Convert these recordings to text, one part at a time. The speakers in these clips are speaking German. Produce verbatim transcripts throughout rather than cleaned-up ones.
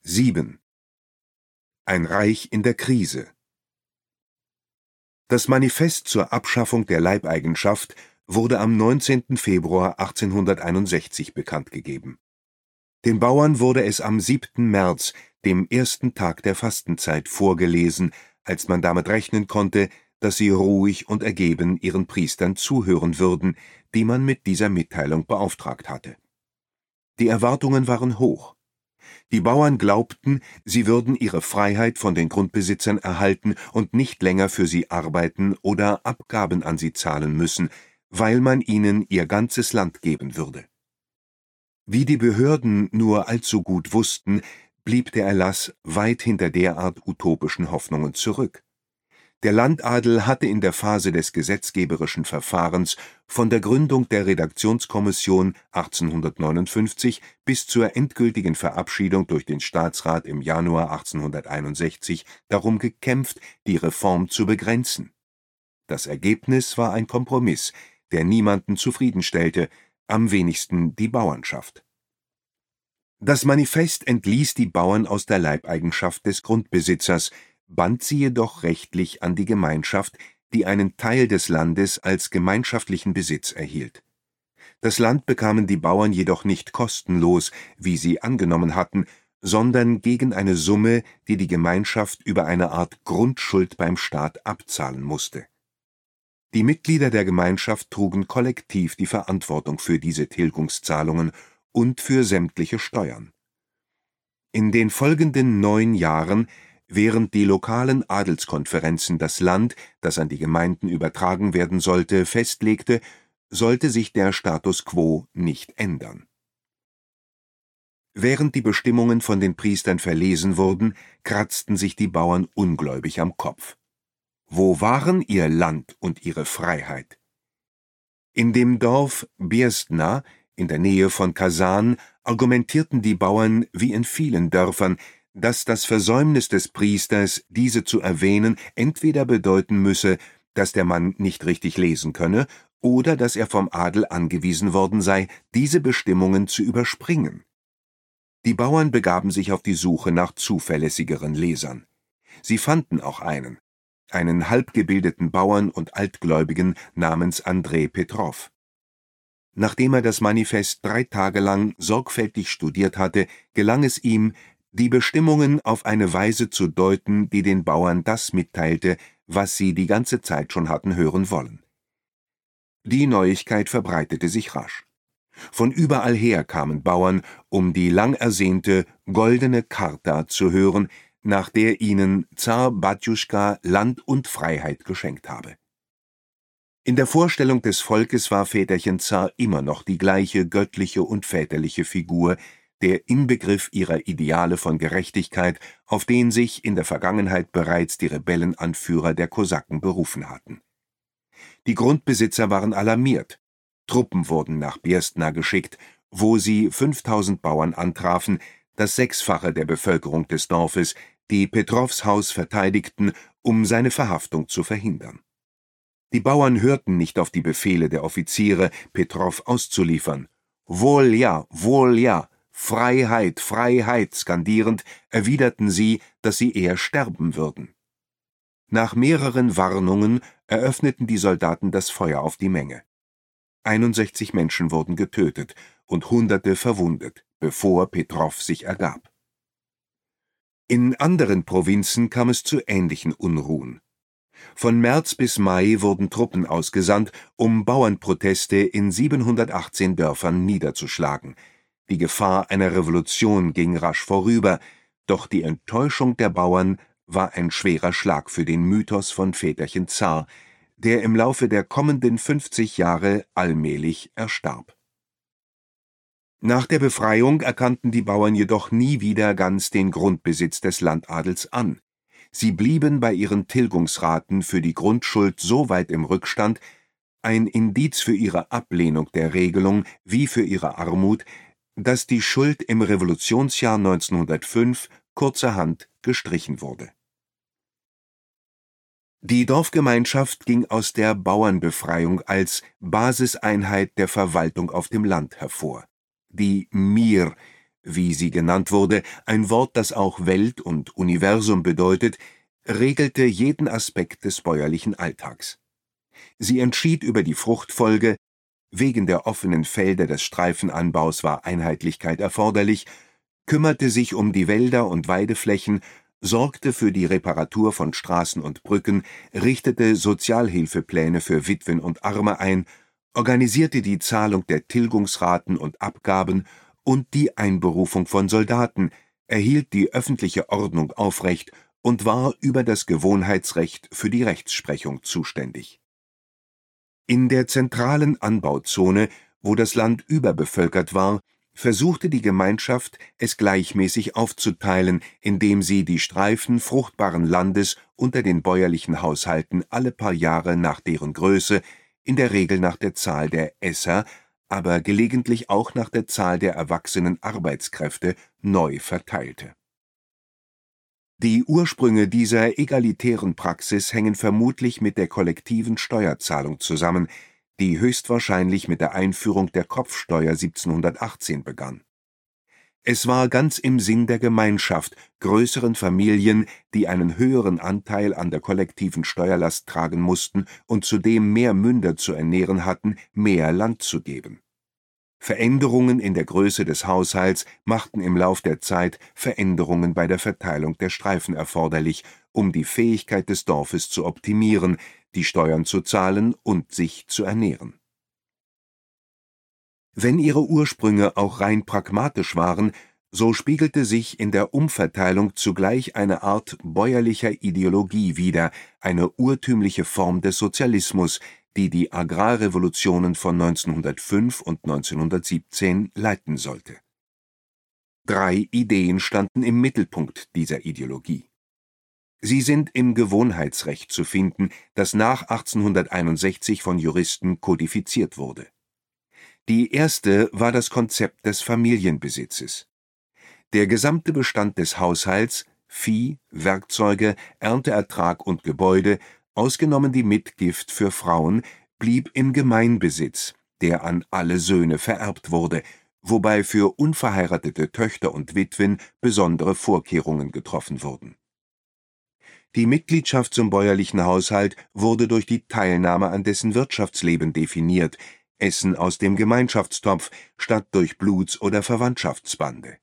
sieben. Ein Reich in der Krise. Das Manifest zur Abschaffung der Leibeigenschaft wurde am neunzehnten Februar achtzehnhunderteinundsechzig bekannt gegeben. Den Bauern wurde es am siebten März, dem ersten Tag der Fastenzeit, vorgelesen, als man damit rechnen konnte, dass sie ruhig und ergeben ihren Priestern zuhören würden, die man mit dieser Mitteilung beauftragt hatte. Die Erwartungen waren hoch. Die Bauern glaubten, sie würden ihre Freiheit von den Grundbesitzern erhalten und nicht länger für sie arbeiten oder Abgaben an sie zahlen müssen, weil man ihnen ihr ganzes Land geben würde. Wie die Behörden nur allzu gut wussten, blieb der Erlass weit hinter derart utopischen Hoffnungen zurück. Der Landadel hatte in der Phase des gesetzgeberischen Verfahrens von der Gründung der Redaktionskommission achtzehnhundertneunundfünfzig bis zur endgültigen Verabschiedung durch den Staatsrat im Januar achtzehnhunderteinundsechzig darum gekämpft, die Reform zu begrenzen. Das Ergebnis war ein Kompromiss, der niemanden zufriedenstellte, am wenigsten die Bauernschaft. Das Manifest entließ die Bauern aus der Leibeigenschaft des Grundbesitzers, band sie jedoch rechtlich an die Gemeinschaft, die einen Teil des Landes als gemeinschaftlichen Besitz erhielt. Das Land bekamen die Bauern jedoch nicht kostenlos, wie sie angenommen hatten, sondern gegen eine Summe, die die Gemeinschaft über eine Art Grundschuld beim Staat abzahlen musste. Die Mitglieder der Gemeinschaft trugen kollektiv die Verantwortung für diese Tilgungszahlungen und für sämtliche Steuern. In den folgenden neun Jahren, während die lokalen Adelskonferenzen das Land, das an die Gemeinden übertragen werden sollte, festlegte, sollte sich der Status quo nicht ändern. Während die Bestimmungen von den Priestern verlesen wurden, kratzten sich die Bauern ungläubig am Kopf. Wo waren ihr Land und ihre Freiheit? In dem Dorf Biestna, in der Nähe von Kasan, argumentierten die Bauern wie in vielen Dörfern, dass das Versäumnis des Priesters, diese zu erwähnen, entweder bedeuten müsse, dass der Mann nicht richtig lesen könne, oder dass er vom Adel angewiesen worden sei, diese Bestimmungen zu überspringen. Die Bauern begaben sich auf die Suche nach zuverlässigeren Lesern. Sie fanden auch einen, einen halbgebildeten Bauern und Altgläubigen namens Andrei Petrow. Nachdem er das Manifest drei Tage lang sorgfältig studiert hatte, gelang es ihm, die Bestimmungen auf eine Weise zu deuten, die den Bauern das mitteilte, was sie die ganze Zeit schon hatten hören wollen. Die Neuigkeit verbreitete sich rasch. Von überall her kamen Bauern, um die lang ersehnte goldene Charta zu hören, nach der ihnen Zar Batjuschka Land und Freiheit geschenkt habe. In der Vorstellung des Volkes war Väterchen Zar immer noch die gleiche göttliche und väterliche Figur, der Inbegriff ihrer Ideale von Gerechtigkeit, auf den sich in der Vergangenheit bereits die Rebellenanführer der Kosaken berufen hatten. Die Grundbesitzer waren alarmiert. Truppen wurden nach Biestna geschickt, wo sie fünftausend Bauern antrafen, das Sechsfache der Bevölkerung des Dorfes, die Petrows Haus verteidigten, um seine Verhaftung zu verhindern. Die Bauern hörten nicht auf die Befehle der Offiziere, Petrow auszuliefern. »Wohl ja, wohl ja! Freiheit, Freiheit«, skandierend, erwiderten sie, dass sie eher sterben würden. Nach mehreren Warnungen eröffneten die Soldaten das Feuer auf die Menge. einundsechzig Menschen wurden getötet und Hunderte verwundet, bevor Petrow sich ergab. In anderen Provinzen kam es zu ähnlichen Unruhen. Von März bis Mai wurden Truppen ausgesandt, um Bauernproteste in siebenhundertachtzehn Dörfern niederzuschlagen. Die Gefahr einer Revolution ging rasch vorüber, doch die Enttäuschung der Bauern war ein schwerer Schlag für den Mythos von Väterchen Zar, der im Laufe der kommenden fünfzig Jahre allmählich erstarb. Nach der Befreiung erkannten die Bauern jedoch nie wieder ganz den Grundbesitz des Landadels an. Sie blieben bei ihren Tilgungsraten für die Grundschuld so weit im Rückstand, ein Indiz für ihre Ablehnung der Regelung wie für ihre Armut, dass die Schuld im Revolutionsjahr neunzehnhundertfünf kurzerhand gestrichen wurde. Die Dorfgemeinschaft ging aus der Bauernbefreiung als Basiseinheit der Verwaltung auf dem Land hervor. Die Mir, wie sie genannt wurde, ein Wort, das auch Welt und Universum bedeutet, regelte jeden Aspekt des bäuerlichen Alltags. Sie entschied über die Fruchtfolge, wegen der offenen Felder des Streifenanbaus war Einheitlichkeit erforderlich, kümmerte sich um die Wälder und Weideflächen, sorgte für die Reparatur von Straßen und Brücken, richtete Sozialhilfepläne für Witwen und Arme ein, organisierte die Zahlung der Tilgungsraten und Abgaben und die Einberufung von Soldaten, erhielt die öffentliche Ordnung aufrecht und war über das Gewohnheitsrecht für die Rechtsprechung zuständig. In der zentralen Anbauzone, wo das Land überbevölkert war, versuchte die Gemeinschaft, es gleichmäßig aufzuteilen, indem sie die Streifen fruchtbaren Landes unter den bäuerlichen Haushalten alle paar Jahre nach deren Größe, in der Regel nach der Zahl der Esser, aber gelegentlich auch nach der Zahl der erwachsenen Arbeitskräfte, neu verteilte. Die Ursprünge dieser egalitären Praxis hängen vermutlich mit der kollektiven Steuerzahlung zusammen, die höchstwahrscheinlich mit der Einführung der Kopfsteuer siebzehnhundertachtzehn begann. Es war ganz im Sinn der Gemeinschaft, größeren Familien, die einen höheren Anteil an der kollektiven Steuerlast tragen mussten und zudem mehr Münder zu ernähren hatten, mehr Land zu geben. Veränderungen in der Größe des Haushalts machten im Lauf der Zeit Veränderungen bei der Verteilung der Streifen erforderlich, um die Fähigkeit des Dorfes zu optimieren, die Steuern zu zahlen und sich zu ernähren. Wenn ihre Ursprünge auch rein pragmatisch waren, so spiegelte sich in der Umverteilung zugleich eine Art bäuerlicher Ideologie wider, eine urtümliche Form des Sozialismus, die die Agrarrevolutionen von neunzehnhundertfünf und neunzehnhundertsiebzehn leiten sollte. Drei Ideen standen im Mittelpunkt dieser Ideologie. Sie sind im Gewohnheitsrecht zu finden, das nach achtzehnhunderteinundsechzig von Juristen kodifiziert wurde. Die erste war das Konzept des Familienbesitzes. Der gesamte Bestand des Haushalts, Vieh, Werkzeuge, Ernteertrag und Gebäude, ausgenommen die Mitgift für Frauen, blieb im Gemeinbesitz, der an alle Söhne vererbt wurde, wobei für unverheiratete Töchter und Witwen besondere Vorkehrungen getroffen wurden. Die Mitgliedschaft zum bäuerlichen Haushalt wurde durch die Teilnahme an dessen Wirtschaftsleben definiert, Essen aus dem Gemeinschaftstopf statt durch Bluts- oder Verwandtschaftsbande.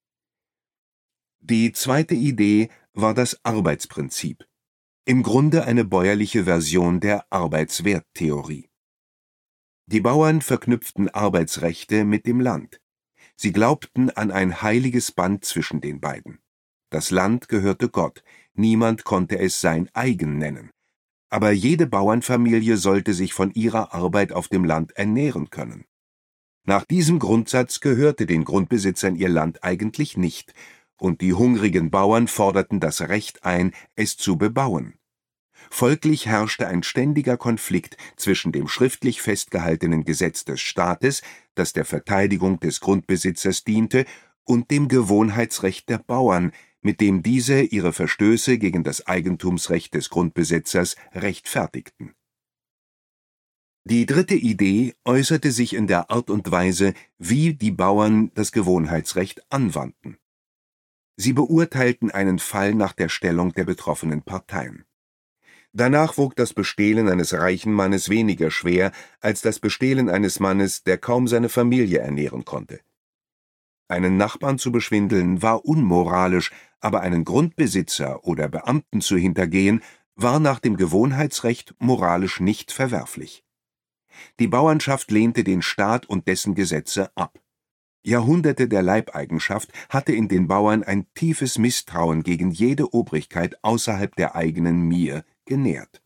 Die zweite Idee war das Arbeitsprinzip, im Grunde eine bäuerliche Version der Arbeitswerttheorie. Die Bauern verknüpften Arbeitsrechte mit dem Land. Sie glaubten an ein heiliges Band zwischen den beiden. Das Land gehörte Gott, niemand konnte es sein eigen nennen. Aber jede Bauernfamilie sollte sich von ihrer Arbeit auf dem Land ernähren können. Nach diesem Grundsatz gehörte den Grundbesitzern ihr Land eigentlich nicht, und die hungrigen Bauern forderten das Recht ein, es zu bebauen. Folglich herrschte ein ständiger Konflikt zwischen dem schriftlich festgehaltenen Gesetz des Staates, das der Verteidigung des Grundbesitzers diente, und dem Gewohnheitsrecht der Bauern, mit dem diese ihre Verstöße gegen das Eigentumsrecht des Grundbesitzers rechtfertigten. Die dritte Idee äußerte sich in der Art und Weise, wie die Bauern das Gewohnheitsrecht anwandten. Sie beurteilten einen Fall nach der Stellung der betroffenen Parteien. Danach wog das Bestehlen eines reichen Mannes weniger schwer als das Bestehlen eines Mannes, der kaum seine Familie ernähren konnte. Einen Nachbarn zu beschwindeln war unmoralisch, aber einen Grundbesitzer oder Beamten zu hintergehen, war nach dem Gewohnheitsrecht moralisch nicht verwerflich. Die Bauernschaft lehnte den Staat und dessen Gesetze ab. Jahrhunderte der Leibeigenschaft hatte in den Bauern ein tiefes Misstrauen gegen jede Obrigkeit außerhalb der eigenen Mir genährt.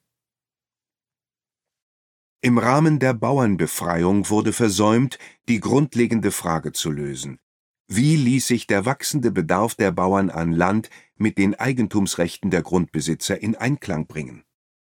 Im Rahmen der Bauernbefreiung wurde versäumt, die grundlegende Frage zu lösen: Wie ließ sich der wachsende Bedarf der Bauern an Land mit den Eigentumsrechten der Grundbesitzer in Einklang bringen?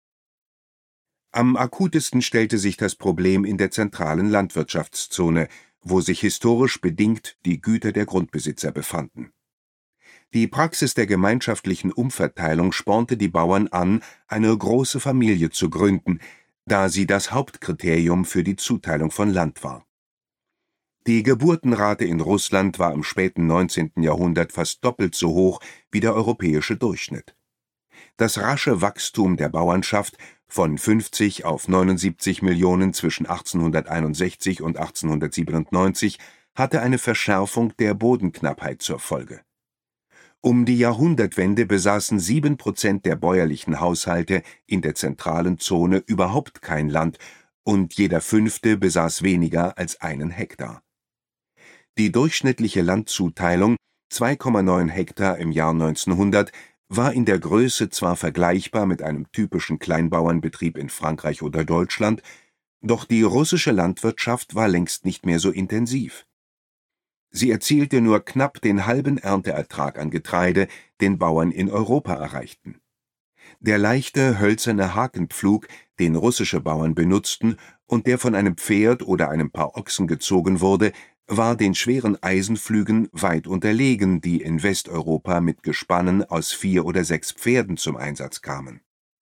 Am akutesten stellte sich das Problem in der zentralen Landwirtschaftszone, wo sich historisch bedingt die Güter der Grundbesitzer befanden. Die Praxis der gemeinschaftlichen Umverteilung spornte die Bauern an, eine große Familie zu gründen, da sie das Hauptkriterium für die Zuteilung von Land war. Die Geburtenrate in Russland war im späten neunzehnten Jahrhundert fast doppelt so hoch wie der europäische Durchschnitt. Das rasche Wachstum der Bauernschaft von fünfzig auf neunundsiebzig Millionen zwischen achtzehnhunderteinundsechzig und achtzehnhundertsiebenundneunzig hatte eine Verschärfung der Bodenknappheit zur Folge. Um die Jahrhundertwende besaßen sieben Prozent der bäuerlichen Haushalte in der zentralen Zone überhaupt kein Land und jeder Fünfte besaß weniger als einen Hektar. Die durchschnittliche Landzuteilung, zwei Komma neun Hektar im Jahr neunzehnhundert, war in der Größe zwar vergleichbar mit einem typischen Kleinbauernbetrieb in Frankreich oder Deutschland, doch die russische Landwirtschaft war längst nicht mehr so intensiv. Sie erzielte nur knapp den halben Ernteertrag an Getreide, den Bauern in Europa erreichten. Der leichte, hölzerne Hakenpflug, den russische Bauern benutzten und der von einem Pferd oder einem Paar Ochsen gezogen wurde, war den schweren Eisenpflügen weit unterlegen, die in Westeuropa mit Gespannen aus vier oder sechs Pferden zum Einsatz kamen.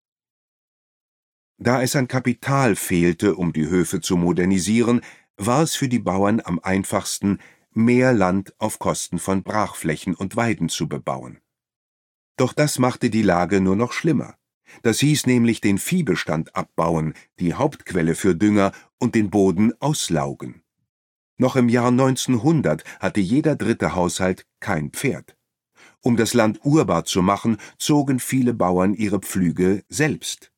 Da es an Kapital fehlte, um die Höfe zu modernisieren, war es für die Bauern am einfachsten, mehr Land auf Kosten von Brachflächen und Weiden zu bebauen. Doch das machte die Lage nur noch schlimmer. Das hieß nämlich den Viehbestand abbauen, die Hauptquelle für Dünger, und den Boden auslaugen. Noch im Jahr neunzehnhundert hatte jeder dritte Haushalt kein Pferd. Um das Land urbar zu machen, zogen viele Bauern ihre Pflüge selbst.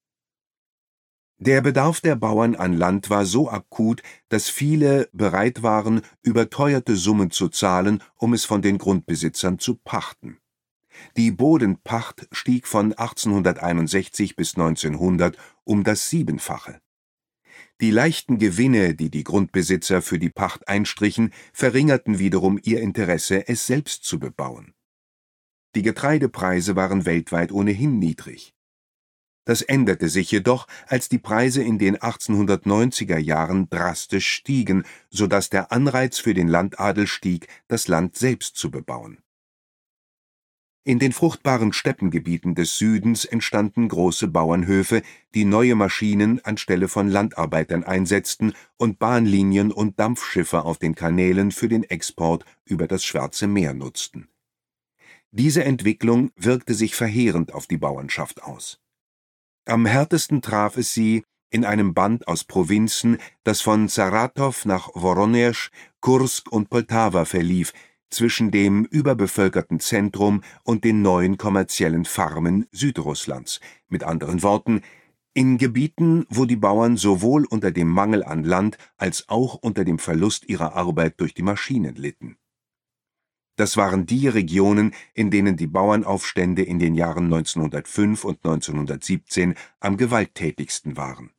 Der Bedarf der Bauern an Land war so akut, dass viele bereit waren, überteuerte Summen zu zahlen, um es von den Grundbesitzern zu pachten. Die Bodenpacht stieg von achtzehnhunderteinundsechzig bis neunzehnhundert um das Siebenfache. Die leichten Gewinne, die die Grundbesitzer für die Pacht einstrichen, verringerten wiederum ihr Interesse, es selbst zu bebauen. Die Getreidepreise waren weltweit ohnehin niedrig. Das änderte sich jedoch, als die Preise in den achtzehnhundertneunziger Jahren drastisch stiegen, sodass der Anreiz für den Landadel stieg, das Land selbst zu bebauen. In den fruchtbaren Steppengebieten des Südens entstanden große Bauernhöfe, die neue Maschinen anstelle von Landarbeitern einsetzten und Bahnlinien und Dampfschiffe auf den Kanälen für den Export über das Schwarze Meer nutzten. Diese Entwicklung wirkte sich verheerend auf die Bauernschaft aus. Am härtesten traf es sie in einem Band aus Provinzen, das von Saratow nach Woronesch, Kursk und Poltawa verlief, zwischen dem überbevölkerten Zentrum und den neuen kommerziellen Farmen Südrusslands, mit anderen Worten, in Gebieten, wo die Bauern sowohl unter dem Mangel an Land als auch unter dem Verlust ihrer Arbeit durch die Maschinen litten. Das waren die Regionen, in denen die Bauernaufstände in den Jahren neunzehnhundertfünf und neunzehnhundertsiebzehn am gewalttätigsten waren.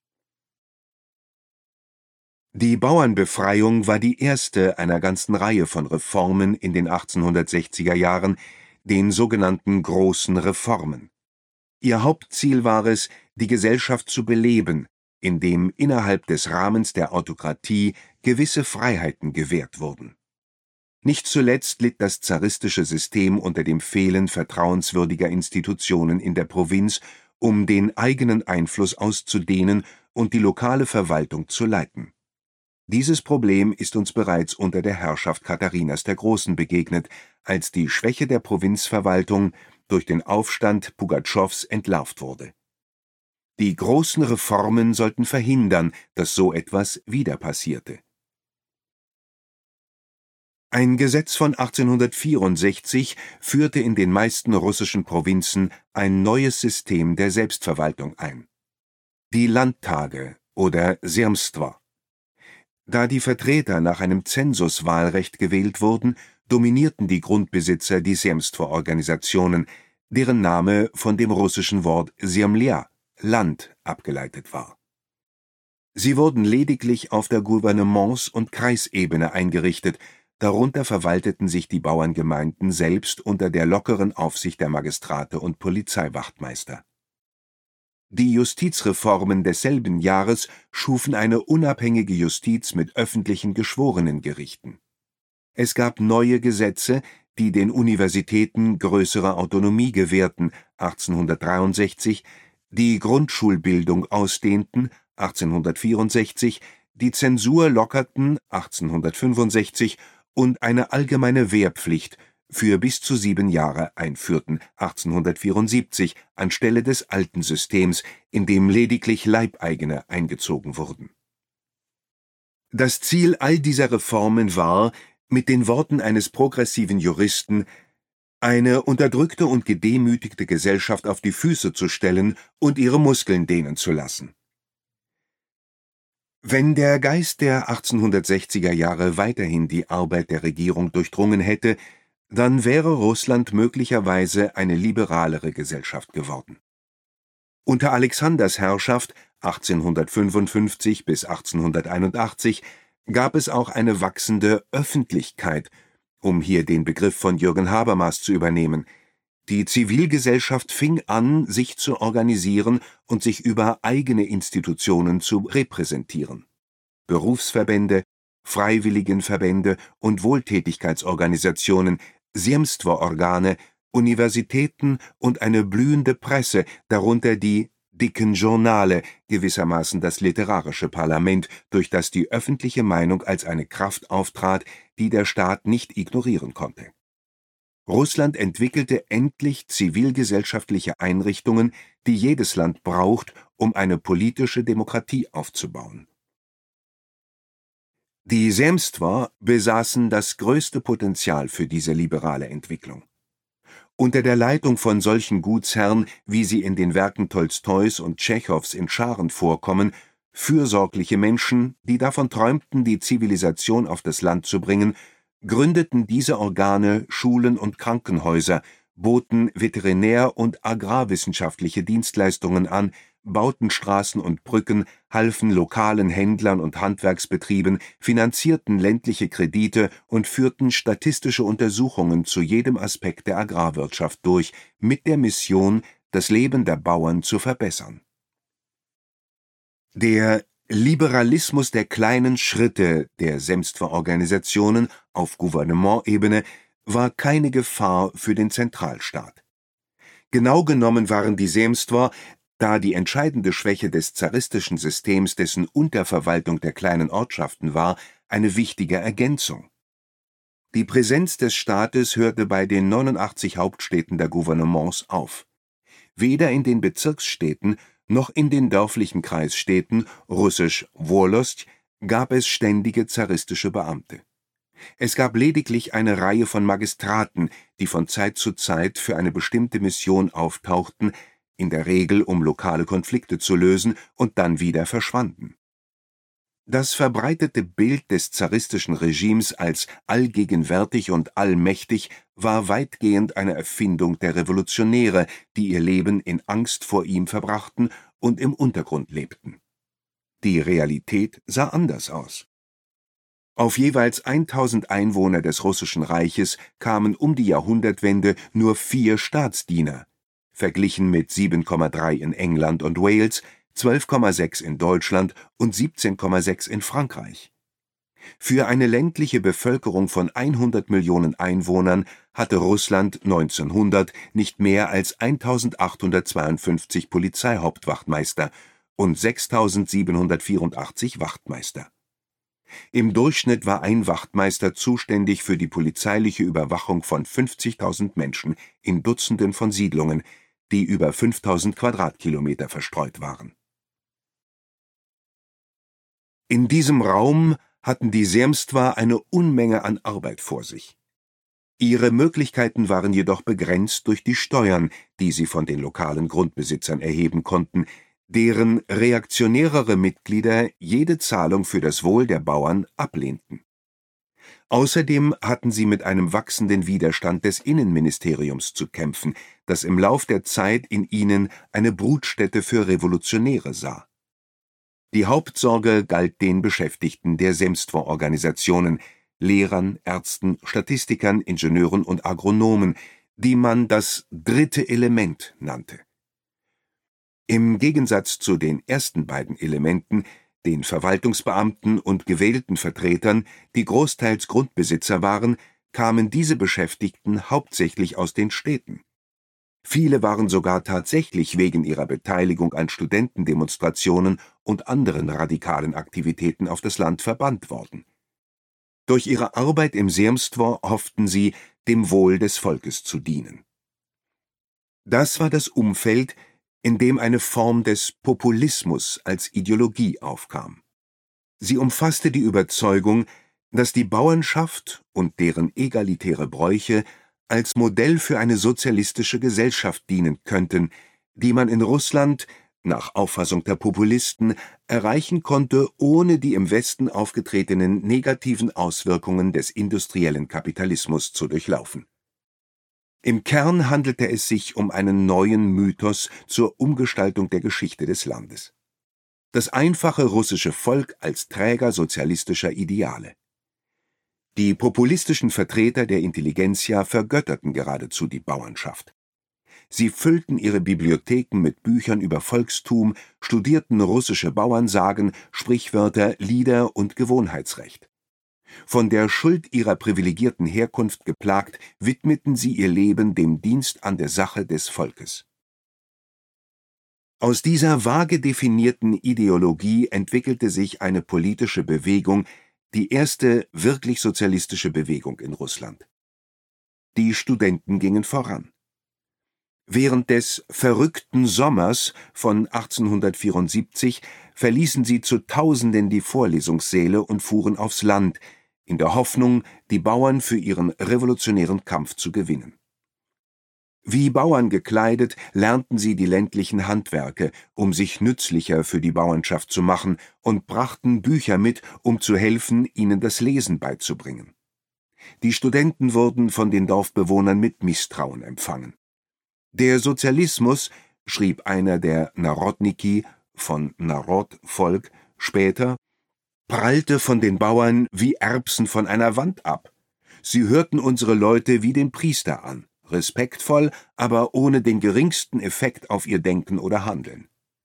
Die Bauernbefreiung war die erste einer ganzen Reihe von Reformen in den achtzehnhundertsechziger Jahren, den sogenannten Großen Reformen. Ihr Hauptziel war es, die Gesellschaft zu beleben, indem innerhalb des Rahmens der Autokratie gewisse Freiheiten gewährt wurden. Nicht zuletzt litt das zaristische System unter dem Fehlen vertrauenswürdiger Institutionen in der Provinz, um den eigenen Einfluss auszudehnen und die lokale Verwaltung zu leiten. Dieses Problem ist uns bereits unter der Herrschaft Katharinas der Großen begegnet, als die Schwäche der Provinzverwaltung durch den Aufstand Pugatschows entlarvt wurde. Die großen Reformen sollten verhindern, dass so etwas wieder passierte. Ein Gesetz von achtzehnhundertvierundsechzig führte in den meisten russischen Provinzen ein neues System der Selbstverwaltung ein. Die Landtage oder Sermstva. Da die Vertreter nach einem Zensuswahlrecht gewählt wurden, dominierten die Grundbesitzer die Semstvo-Organisationen, deren Name von dem russischen Wort Semlja, Land, abgeleitet war. Sie wurden lediglich auf der Gouvernements- und Kreisebene eingerichtet, darunter verwalteten sich die Bauerngemeinden selbst unter der lockeren Aufsicht der Magistrate und Polizeiwachtmeister. Die Justizreformen desselben Jahres schufen eine unabhängige Justiz mit öffentlichen Geschworenengerichten. Es gab neue Gesetze, die den Universitäten größere Autonomie gewährten, achtzehnhundertdreiundsechzig, die Grundschulbildung ausdehnten, achtzehnhundertvierundsechzig, die Zensur lockerten achtzehnhundertfünfundsechzig und eine allgemeine Wehrpflicht für bis zu sieben Jahre einführten achtzehnhundertvierundsiebzig anstelle des alten Systems, in dem lediglich Leibeigene eingezogen wurden. Das Ziel all dieser Reformen war, mit den Worten eines progressiven Juristen, eine unterdrückte und gedemütigte Gesellschaft auf die Füße zu stellen und ihre Muskeln dehnen zu lassen. Wenn der Geist der achtzehnhundertsechziger Jahre weiterhin die Arbeit der Regierung durchdrungen hätte, dann wäre Russland möglicherweise eine liberalere Gesellschaft geworden. Unter Alexanders Herrschaft achtzehnhundertfünfundfünfzig bis achtzehnhunderteinundachtzig gab es auch eine wachsende Öffentlichkeit, um hier den Begriff von Jürgen Habermas zu übernehmen. Die Zivilgesellschaft fing an, sich zu organisieren und sich über eigene Institutionen zu repräsentieren. Berufsverbände, Freiwilligenverbände und Wohltätigkeitsorganisationen, Siemstwo-Organe, Universitäten und eine blühende Presse, darunter die dicken Journale, gewissermaßen das literarische Parlament, durch das die öffentliche Meinung als eine Kraft auftrat, die der Staat nicht ignorieren konnte. Russland entwickelte endlich zivilgesellschaftliche Einrichtungen, die jedes Land braucht, um eine politische Demokratie aufzubauen. Die Semstwa besaßen das größte Potenzial für diese liberale Entwicklung. Unter der Leitung von solchen Gutsherren, wie sie in den Werken Tolstois und Tschechows in Scharen vorkommen, fürsorgliche Menschen, die davon träumten, die Zivilisation auf das Land zu bringen, gründeten diese Organe Schulen und Krankenhäuser, boten veterinär- und agrarwissenschaftliche Dienstleistungen an, bauten Straßen und Brücken, halfen lokalen Händlern und Handwerksbetrieben, finanzierten ländliche Kredite und führten statistische Untersuchungen zu jedem Aspekt der Agrarwirtschaft durch, mit der Mission, das Leben der Bauern zu verbessern. Der Liberalismus der kleinen Schritte der Semstwa-Organisationen auf Gouvernementebene war keine Gefahr für den Zentralstaat. Genau genommen waren die Semstwa, da die entscheidende Schwäche des zaristischen Systems dessen Unterverwaltung der kleinen Ortschaften war, eine wichtige Ergänzung. Die Präsenz des Staates hörte bei den neunundachtzig Hauptstädten der Gouvernements auf. Weder in den Bezirksstädten noch in den dörflichen Kreisstädten, russisch Wolost, gab es ständige zaristische Beamte. Es gab lediglich eine Reihe von Magistraten, die von Zeit zu Zeit für eine bestimmte Mission auftauchten, in der Regel um lokale Konflikte zu lösen, und dann wieder verschwanden. Das verbreitete Bild des zaristischen Regimes als allgegenwärtig und allmächtig war weitgehend eine Erfindung der Revolutionäre, die ihr Leben in Angst vor ihm verbrachten und im Untergrund lebten. Die Realität sah anders aus. Auf jeweils tausend Einwohner des Russischen Reiches kamen um die Jahrhundertwende nur vier Staatsdiener, verglichen mit sieben Komma drei in England und Wales, zwölf Komma sechs in Deutschland und siebzehn Komma sechs in Frankreich. Für eine ländliche Bevölkerung von hundert Millionen Einwohnern hatte Russland neunzehnhundert nicht mehr als eintausendachthundertzweiundfünfzig Polizeihauptwachtmeister und sechstausendsiebenhundertvierundachtzig Wachtmeister. Im Durchschnitt war ein Wachtmeister zuständig für die polizeiliche Überwachung von fünfzigtausend Menschen in Dutzenden von Siedlungen, die über fünftausend Quadratkilometer verstreut waren. In diesem Raum hatten die Semstwa eine Unmenge an Arbeit vor sich. Ihre Möglichkeiten waren jedoch begrenzt durch die Steuern, die sie von den lokalen Grundbesitzern erheben konnten, deren reaktionärere Mitglieder jede Zahlung für das Wohl der Bauern ablehnten. Außerdem hatten sie mit einem wachsenden Widerstand des Innenministeriums zu kämpfen, das im Lauf der Zeit in ihnen eine Brutstätte für Revolutionäre sah. Die Hauptsorge galt den Beschäftigten der Semstwo-Organisationen, Lehrern, Ärzten, Statistikern, Ingenieuren und Agronomen, die man das dritte Element nannte. Im Gegensatz zu den ersten beiden Elementen, den Verwaltungsbeamten und gewählten Vertretern, die großteils Grundbesitzer waren, kamen diese Beschäftigten hauptsächlich aus den Städten. Viele waren sogar tatsächlich wegen ihrer Beteiligung an Studentendemonstrationen und anderen radikalen Aktivitäten auf das Land verbannt worden. Durch ihre Arbeit im Zemstvo hofften sie, dem Wohl des Volkes zu dienen. Das war das Umfeld, in dem eine Form des Populismus als Ideologie aufkam. Sie umfasste die Überzeugung, dass die Bauernschaft und deren egalitäre Bräuche als Modell für eine sozialistische Gesellschaft dienen könnten, die man in Russland, nach Auffassung der Populisten, erreichen konnte, ohne die im Westen aufgetretenen negativen Auswirkungen des industriellen Kapitalismus zu durchlaufen. Im Kern handelte es sich um einen neuen Mythos zur Umgestaltung der Geschichte des Landes. Das einfache russische Volk als Träger sozialistischer Ideale. Die populistischen Vertreter der Intelligenzia vergötterten geradezu die Bauernschaft. Sie füllten ihre Bibliotheken mit Büchern über Volkstum, studierten russische Bauernsagen, Sprichwörter, Lieder und Gewohnheitsrecht. Von der Schuld ihrer privilegierten Herkunft geplagt, widmeten sie ihr Leben dem Dienst an der Sache des Volkes. Aus dieser vage definierten Ideologie entwickelte sich eine politische Bewegung, die erste wirklich sozialistische Bewegung in Russland. Die Studenten gingen voran. Während des »verrückten Sommers« von achtzehnhundertvierundsiebzig verließen sie zu Tausenden die Vorlesungssäle und fuhren aufs Land, in der Hoffnung, die Bauern für ihren revolutionären Kampf zu gewinnen. Wie Bauern gekleidet, lernten sie die ländlichen Handwerke, um sich nützlicher für die Bauernschaft zu machen, und brachten Bücher mit, um zu helfen, ihnen das Lesen beizubringen. Die Studenten wurden von den Dorfbewohnern mit Misstrauen empfangen. Der Sozialismus, schrieb einer der Narodniki von Narod, Volk, später, prallte von den Bauern wie Erbsen von einer Wand ab. Sie hörten unsere Leute wie den Priester an, respektvoll, aber ohne den geringsten Effekt auf ihr Denken oder Handeln.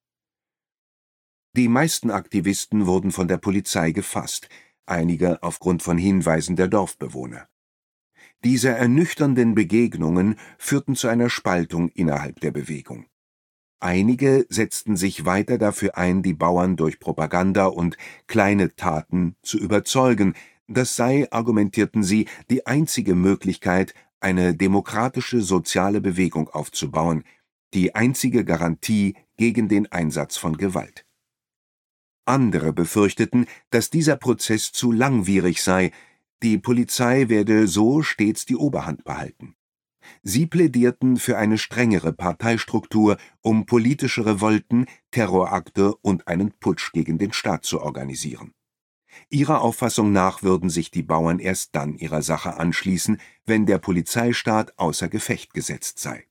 Die meisten Aktivisten wurden von der Polizei gefasst, einige aufgrund von Hinweisen der Dorfbewohner. Diese ernüchternden Begegnungen führten zu einer Spaltung innerhalb der Bewegung. Einige setzten sich weiter dafür ein, die Bauern durch Propaganda und kleine Taten zu überzeugen. Das sei, argumentierten sie, die einzige Möglichkeit, eine demokratische soziale Bewegung aufzubauen, die einzige Garantie gegen den Einsatz von Gewalt. Andere befürchteten, dass dieser Prozess zu langwierig sei, die Polizei werde so stets die Oberhand behalten. Sie plädierten für eine strengere Parteistruktur, um politische Revolten, Terrorakte und einen Putsch gegen den Staat zu organisieren. Ihrer Auffassung nach würden sich die Bauern erst dann ihrer Sache anschließen, wenn der Polizeistaat außer Gefecht gesetzt sei.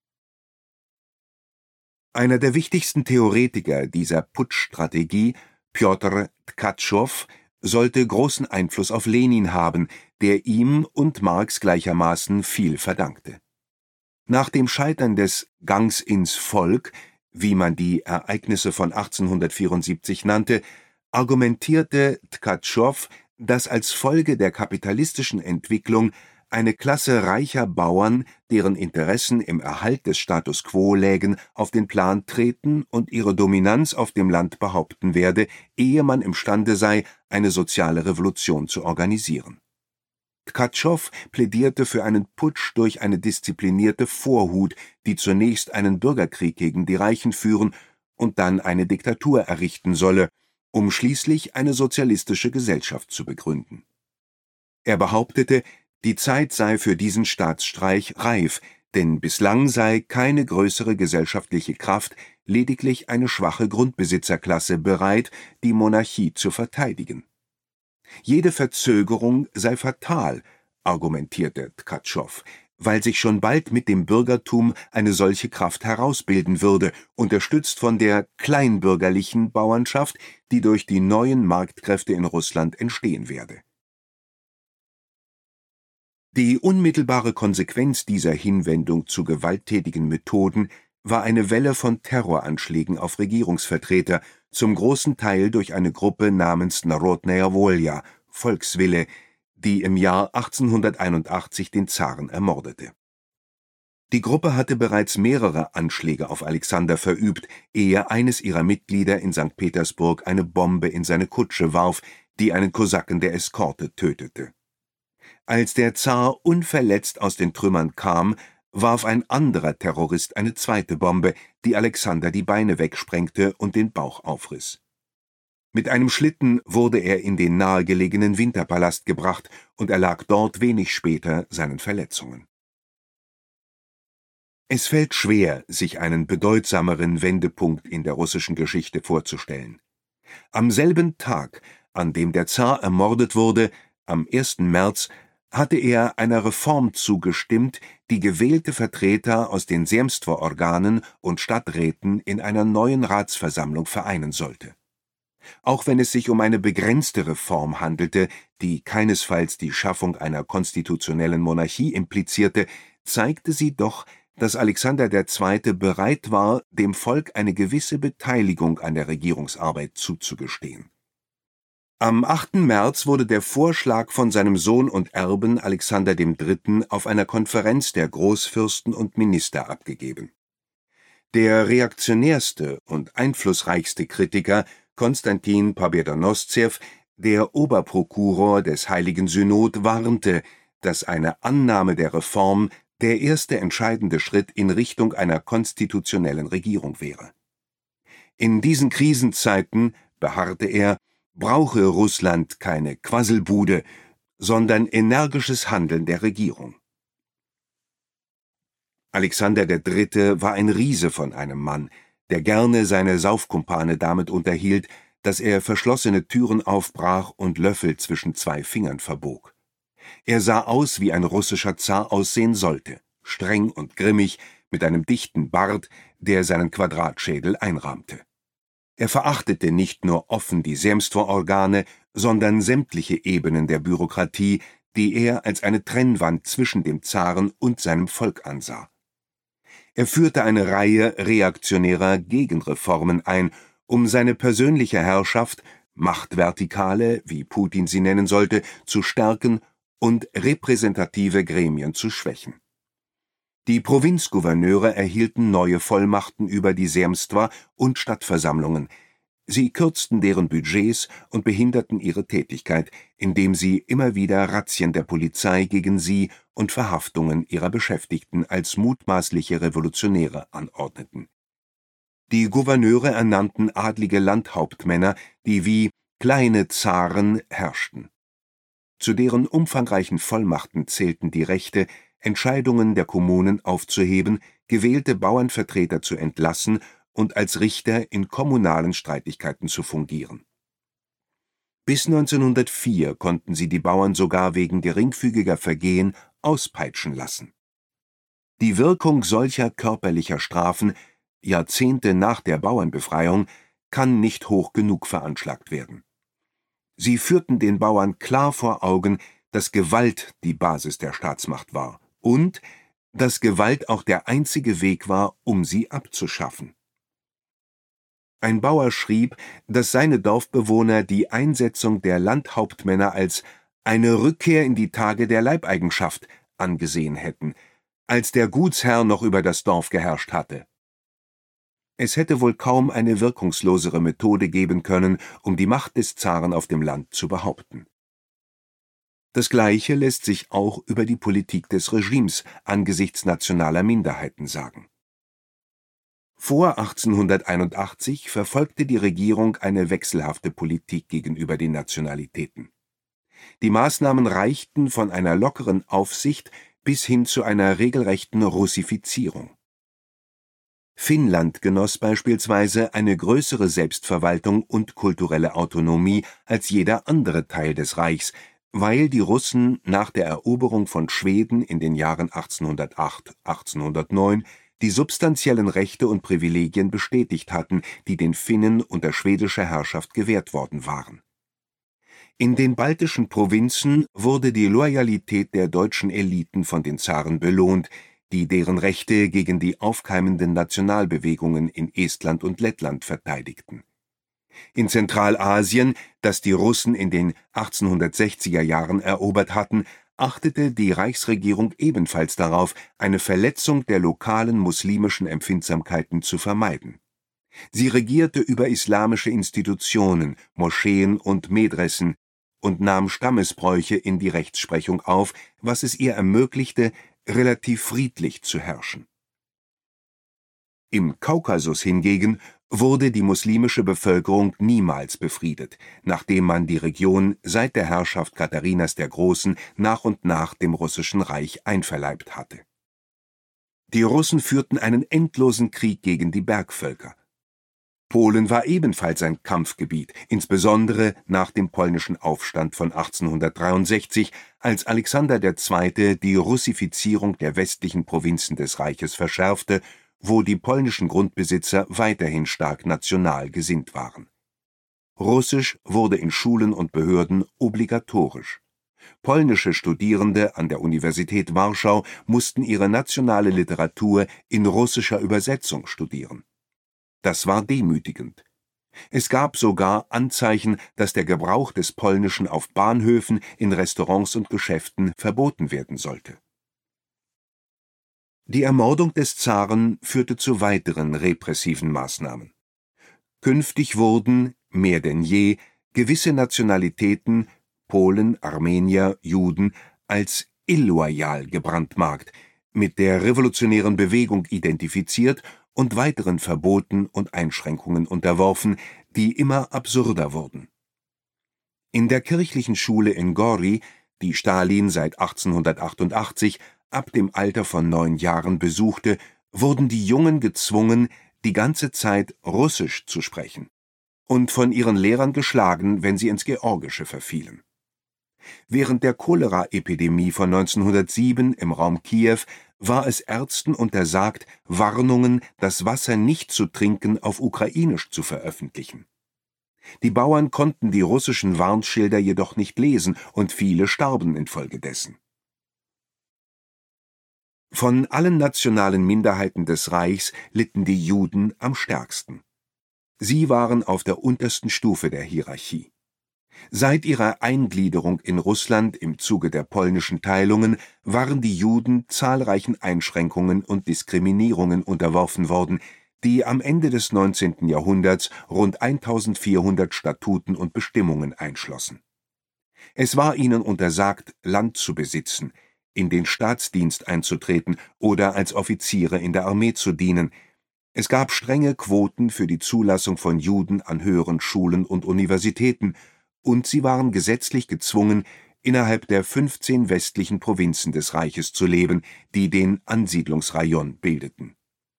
Einer der wichtigsten Theoretiker dieser Putschstrategie, Pjotr Tkatschow, sollte großen Einfluss auf Lenin haben, der ihm und Marx gleichermaßen viel verdankte. Nach dem Scheitern des Gangs ins Volk, wie man die Ereignisse von achtzehnhundertvierundsiebzig nannte, argumentierte Tkatschow, dass als Folge der kapitalistischen Entwicklung eine Klasse reicher Bauern, deren Interessen im Erhalt des Status quo lägen, auf den Plan treten und ihre Dominanz auf dem Land behaupten werde, ehe man imstande sei, eine soziale Revolution zu organisieren. Tkatschow plädierte für einen Putsch durch eine disziplinierte Vorhut, die zunächst einen Bürgerkrieg gegen die Reichen führen und dann eine Diktatur errichten solle, um schließlich eine sozialistische Gesellschaft zu begründen. Er behauptete, die Zeit sei für diesen Staatsstreich reif, denn bislang sei keine größere gesellschaftliche Kraft, lediglich eine schwache Grundbesitzerklasse bereit, die Monarchie zu verteidigen. Jede Verzögerung sei fatal, argumentierte Tkatschow, weil sich schon bald mit dem Bürgertum eine solche Kraft herausbilden würde, unterstützt von der kleinbürgerlichen Bauernschaft, die durch die neuen Marktkräfte in Russland entstehen werde. Die unmittelbare Konsequenz dieser Hinwendung zu gewalttätigen Methoden war eine Welle von Terroranschlägen auf Regierungsvertreter, zum großen Teil durch eine Gruppe namens Narodnaya Wolja, Volkswille, die im Jahr achtzehnhunderteinundachtzig den Zaren ermordete. Die Gruppe hatte bereits mehrere Anschläge auf Alexander verübt, ehe eines ihrer Mitglieder in Sankt Petersburg eine Bombe in seine Kutsche warf, die einen Kosaken der Eskorte tötete. Als der Zar unverletzt aus den Trümmern kam, warf ein anderer Terrorist eine zweite Bombe, die Alexander die Beine wegsprengte und den Bauch aufriss. Mit einem Schlitten wurde er in den nahegelegenen Winterpalast gebracht und erlag dort wenig später seinen Verletzungen. Es fällt schwer, sich einen bedeutsameren Wendepunkt in der russischen Geschichte vorzustellen. Am selben Tag, an dem der Zar ermordet wurde, am ersten März, hatte er einer Reform zugestimmt, die gewählte Vertreter aus den Semstwo-Organen und Stadträten in einer neuen Ratsversammlung vereinen sollte. Auch wenn es sich um eine begrenzte Reform handelte, die keinesfalls die Schaffung einer konstitutionellen Monarchie implizierte, zeigte sie doch, dass Alexander der Zweite bereit war, dem Volk eine gewisse Beteiligung an der Regierungsarbeit zuzugestehen. Am achten März wurde der Vorschlag von seinem Sohn und Erben Alexander dem Dritten auf einer Konferenz der Großfürsten und Minister abgegeben. Der reaktionärste und einflussreichste Kritiker, Konstantin Pobjedonoszew, der Oberprokuror des Heiligen Synod, warnte, dass eine Annahme der Reform der erste entscheidende Schritt in Richtung einer konstitutionellen Regierung wäre. In diesen Krisenzeiten, beharrte er, brauche Russland keine Quasselbude, sondern energisches Handeln der Regierung. Alexander der Dritte war ein Riese von einem Mann, der gerne seine Saufkumpane damit unterhielt, dass er verschlossene Türen aufbrach und Löffel zwischen zwei Fingern verbog. Er sah aus, wie ein russischer Zar aussehen sollte, streng und grimmig, mit einem dichten Bart, der seinen Quadratschädel einrahmte. Er verachtete nicht nur offen die Semstwo-Organe, sondern sämtliche Ebenen der Bürokratie, die er als eine Trennwand zwischen dem Zaren und seinem Volk ansah. Er führte eine Reihe reaktionärer Gegenreformen ein, um seine persönliche Herrschaft, Machtvertikale, wie Putin sie nennen sollte, zu stärken und repräsentative Gremien zu schwächen. Die Provinzgouverneure erhielten neue Vollmachten über die Semstwa und Stadtversammlungen. Sie kürzten deren Budgets und behinderten ihre Tätigkeit, indem sie immer wieder Razzien der Polizei gegen sie und Verhaftungen ihrer Beschäftigten als mutmaßliche Revolutionäre anordneten. Die Gouverneure ernannten adlige Landhauptmänner, die wie kleine Zaren herrschten. Zu deren umfangreichen Vollmachten zählten die Rechte, Entscheidungen der Kommunen aufzuheben, gewählte Bauernvertreter zu entlassen und als Richter in kommunalen Streitigkeiten zu fungieren. Bis neunzehnhundertvier konnten sie die Bauern sogar wegen geringfügiger Vergehen auspeitschen lassen. Die Wirkung solcher körperlicher Strafen, Jahrzehnte nach der Bauernbefreiung, kann nicht hoch genug veranschlagt werden. Sie führten den Bauern klar vor Augen, dass Gewalt die Basis der Staatsmacht war und dass Gewalt auch der einzige Weg war, um sie abzuschaffen. Ein Bauer schrieb, dass seine Dorfbewohner die Einsetzung der Landhauptmänner als eine Rückkehr in die Tage der Leibeigenschaft angesehen hätten, als der Gutsherr noch über das Dorf geherrscht hatte. Es hätte wohl kaum eine wirkungslosere Methode geben können, um die Macht des Zaren auf dem Land zu behaupten. Das Gleiche lässt sich auch über die Politik des Regimes angesichts nationaler Minderheiten sagen. Vor achtzehnhunderteinundachtzig verfolgte die Regierung eine wechselhafte Politik gegenüber den Nationalitäten. Die Maßnahmen reichten von einer lockeren Aufsicht bis hin zu einer regelrechten Russifizierung. Finnland genoss beispielsweise eine größere Selbstverwaltung und kulturelle Autonomie als jeder andere Teil des Reichs, weil die Russen nach der Eroberung von Schweden in den Jahren achtzehnhundertacht bis achtzehnhundertneun die substanziellen Rechte und Privilegien bestätigt hatten, die den Finnen unter schwedischer Herrschaft gewährt worden waren. In den baltischen Provinzen wurde die Loyalität der deutschen Eliten von den Zaren belohnt, die deren Rechte gegen die aufkeimenden Nationalbewegungen in Estland und Lettland verteidigten. In Zentralasien, das die Russen in den achtzehnhundertsechziger Jahren erobert hatten, achtete die Reichsregierung ebenfalls darauf, eine Verletzung der lokalen muslimischen Empfindsamkeiten zu vermeiden. Sie regierte über islamische Institutionen, Moscheen und Medressen und nahm Stammesbräuche in die Rechtsprechung auf, was es ihr ermöglichte, relativ friedlich zu herrschen. Im Kaukasus hingegen wurde die muslimische Bevölkerung niemals befriedet, nachdem man die Region seit der Herrschaft Katharinas der Großen nach und nach dem Russischen Reich einverleibt hatte. Die Russen führten einen endlosen Krieg gegen die Bergvölker. Polen war ebenfalls ein Kampfgebiet, insbesondere nach dem polnischen Aufstand von achtzehnhundertdreiundsechzig, als Alexander der Zweite die Russifizierung der westlichen Provinzen des Reiches verschärfte, wo die polnischen Grundbesitzer weiterhin stark national gesinnt waren. Russisch wurde in Schulen und Behörden obligatorisch. Polnische Studierende an der Universität Warschau mussten ihre nationale Literatur in russischer Übersetzung studieren. Das war demütigend. Es gab sogar Anzeichen, dass der Gebrauch des Polnischen auf Bahnhöfen, in Restaurants und Geschäften verboten werden sollte. Die Ermordung des Zaren führte zu weiteren repressiven Maßnahmen. Künftig wurden, mehr denn je, gewisse Nationalitäten, Polen, Armenier, Juden, als illoyal gebrandmarkt, mit der revolutionären Bewegung identifiziert und weiteren Verboten und Einschränkungen unterworfen, die immer absurder wurden. In der kirchlichen Schule in Gori, die Stalin seit achtzehnhundertachtundachtzig ab dem Alter von neun Jahren besuchte, wurden die Jungen gezwungen, die ganze Zeit Russisch zu sprechen und von ihren Lehrern geschlagen, wenn sie ins Georgische verfielen. Während der Cholera-Epidemie von neunzehnhundertsieben im Raum Kiew war es Ärzten untersagt, Warnungen, das Wasser nicht zu trinken, auf Ukrainisch zu veröffentlichen. Die Bauern konnten die russischen Warnschilder jedoch nicht lesen und viele starben infolgedessen. Von allen nationalen Minderheiten des Reichs litten die Juden am stärksten. Sie waren auf der untersten Stufe der Hierarchie. Seit ihrer Eingliederung in Russland im Zuge der polnischen Teilungen waren die Juden zahlreichen Einschränkungen und Diskriminierungen unterworfen worden, die am Ende des neunzehnten Jahrhunderts rund eintausendvierhundert Statuten und Bestimmungen einschlossen. Es war ihnen untersagt, Land zu besitzen, in den Staatsdienst einzutreten oder als Offiziere in der Armee zu dienen. Es gab strenge Quoten für die Zulassung von Juden an höheren Schulen und Universitäten, und sie waren gesetzlich gezwungen, innerhalb der fünfzehn westlichen Provinzen des Reiches zu leben, die den Ansiedlungsrajon bildeten.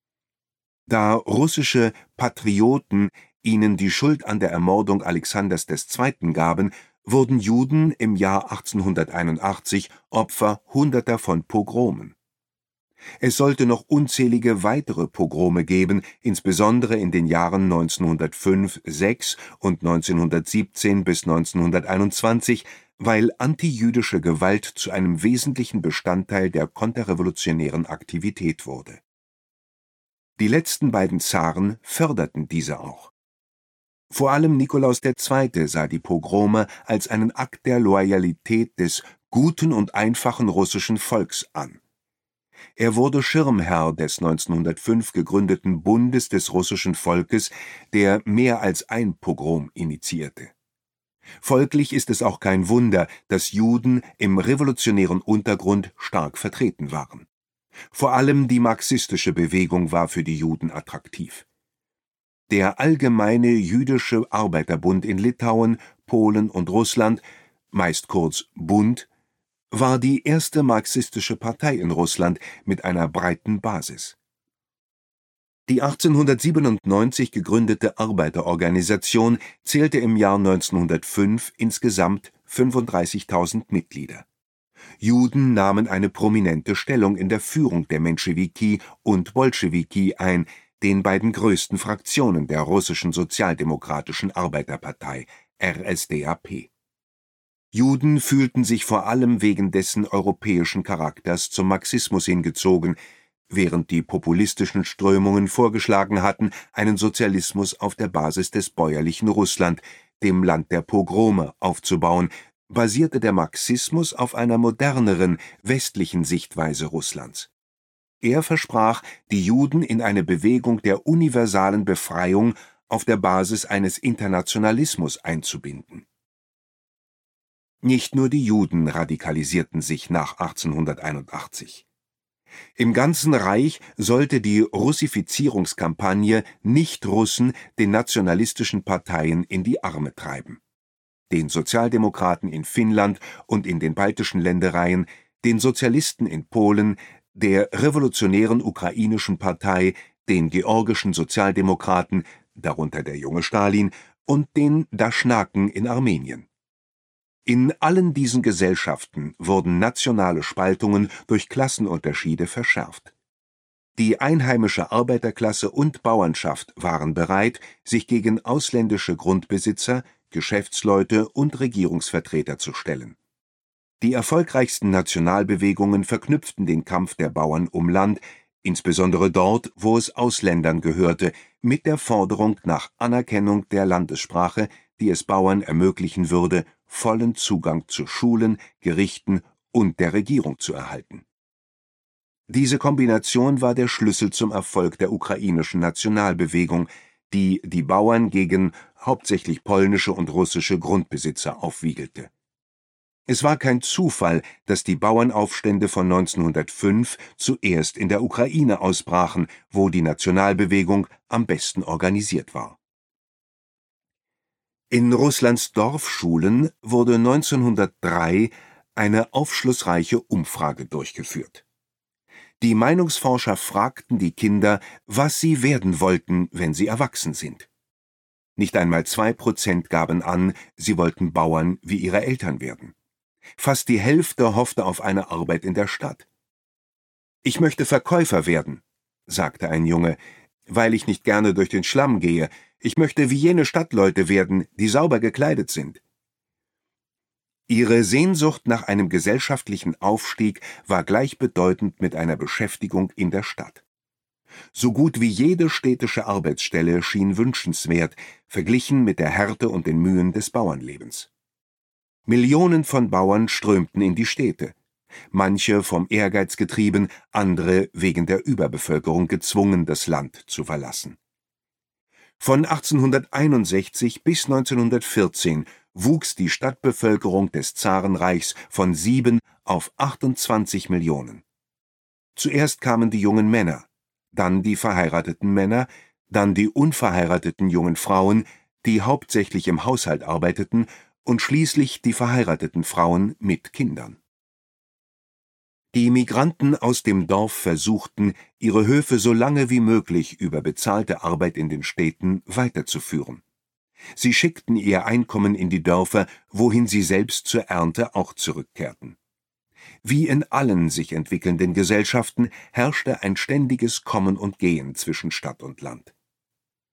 Da russische Patrioten ihnen die Schuld an der Ermordung Alexanders des Zweiten gaben, wurden Juden im Jahr achtzehnhunderteinundachtzig Opfer hunderter von Pogromen. Es sollte noch unzählige weitere Pogrome geben, insbesondere in den Jahren neunzehnhundertfünf bis sechs und neunzehnhundertsiebzehn bis neunzehnhunderteinundzwanzig, weil antijüdische Gewalt zu einem wesentlichen Bestandteil der konterrevolutionären Aktivität wurde. Die letzten beiden Zaren förderten diese auch. Vor allem Nikolaus der Zweite sah die Pogrome als einen Akt der Loyalität des guten und einfachen russischen Volks an. Er wurde Schirmherr des neunzehnhundertfünf gegründeten Bundes des russischen Volkes, der mehr als ein Pogrom initiierte. Folglich ist es auch kein Wunder, dass Juden im revolutionären Untergrund stark vertreten waren. Vor allem die marxistische Bewegung war für die Juden attraktiv. Der Allgemeine Jüdische Arbeiterbund in Litauen, Polen und Russland, meist kurz Bund, war die erste marxistische Partei in Russland mit einer breiten Basis. Die achtzehnhundertsiebenundneunzig gegründete Arbeiterorganisation zählte im Jahr neunzehnhundertfünf insgesamt fünfunddreißigtausend Mitglieder. Juden nahmen eine prominente Stellung in der Führung der Menschewiki und Bolschewiki ein, den beiden größten Fraktionen der russischen Sozialdemokratischen Arbeiterpartei, R S D A P. Juden fühlten sich vor allem wegen dessen europäischen Charakters zum Marxismus hingezogen, während die populistischen Strömungen vorgeschlagen hatten, einen Sozialismus auf der Basis des bäuerlichen Russland, dem Land der Pogrome, aufzubauen, basierte der Marxismus auf einer moderneren, westlichen Sichtweise Russlands. Er versprach, die Juden in eine Bewegung der universalen Befreiung auf der Basis eines Internationalismus einzubinden. Nicht nur die Juden radikalisierten sich nach achtzehnhunderteinundachtzig. Im ganzen Reich sollte die Russifizierungskampagne Nicht-Russen den nationalistischen Parteien in die Arme treiben. Den Sozialdemokraten in Finnland und in den baltischen Ländereien, den Sozialisten in Polen, der revolutionären ukrainischen Partei, den georgischen Sozialdemokraten, darunter der junge Stalin, und den Daschnaken in Armenien. In allen diesen Gesellschaften wurden nationale Spaltungen durch Klassenunterschiede verschärft. Die einheimische Arbeiterklasse und Bauernschaft waren bereit, sich gegen ausländische Grundbesitzer, Geschäftsleute und Regierungsvertreter zu stellen. Die erfolgreichsten Nationalbewegungen verknüpften den Kampf der Bauern um Land, insbesondere dort, wo es Ausländern gehörte, mit der Forderung nach Anerkennung der Landessprache, die es Bauern ermöglichen würde, vollen Zugang zu Schulen, Gerichten und der Regierung zu erhalten. Diese Kombination war der Schlüssel zum Erfolg der ukrainischen Nationalbewegung, die die Bauern gegen hauptsächlich polnische und russische Grundbesitzer aufwiegelte. Es war kein Zufall, dass die Bauernaufstände von neunzehnhundertfünf zuerst in der Ukraine ausbrachen, wo die Nationalbewegung am besten organisiert war. In Russlands Dorfschulen wurde neunzehnhundertdrei eine aufschlussreiche Umfrage durchgeführt. Die Meinungsforscher fragten die Kinder, was sie werden wollten, wenn sie erwachsen sind. Nicht einmal zwei Prozent gaben an, sie wollten Bauern wie ihre Eltern werden. Fast die Hälfte hoffte auf eine Arbeit in der Stadt. »Ich möchte Verkäufer werden«, sagte ein Junge, »weil ich nicht gerne durch den Schlamm gehe. Ich möchte wie jene Stadtleute werden, die sauber gekleidet sind.« Ihre Sehnsucht nach einem gesellschaftlichen Aufstieg war gleichbedeutend mit einer Beschäftigung in der Stadt. So gut wie jede städtische Arbeitsstelle schien wünschenswert, verglichen mit der Härte und den Mühen des Bauernlebens. Millionen von Bauern strömten in die Städte, manche vom Ehrgeiz getrieben, andere wegen der Überbevölkerung gezwungen, das Land zu verlassen. Von achtzehnhunderteinundsechzig bis neunzehnhundertvierzehn wuchs die Stadtbevölkerung des Zarenreichs von sieben auf achtundzwanzig Millionen. Zuerst kamen die jungen Männer, dann die verheirateten Männer, dann die unverheirateten jungen Frauen, die hauptsächlich im Haushalt arbeiteten, und schließlich die verheirateten Frauen mit Kindern. Die Migranten aus dem Dorf versuchten, ihre Höfe so lange wie möglich über bezahlte Arbeit in den Städten weiterzuführen. Sie schickten ihr Einkommen in die Dörfer, wohin sie selbst zur Ernte auch zurückkehrten. Wie in allen sich entwickelnden Gesellschaften herrschte ein ständiges Kommen und Gehen zwischen Stadt und Land.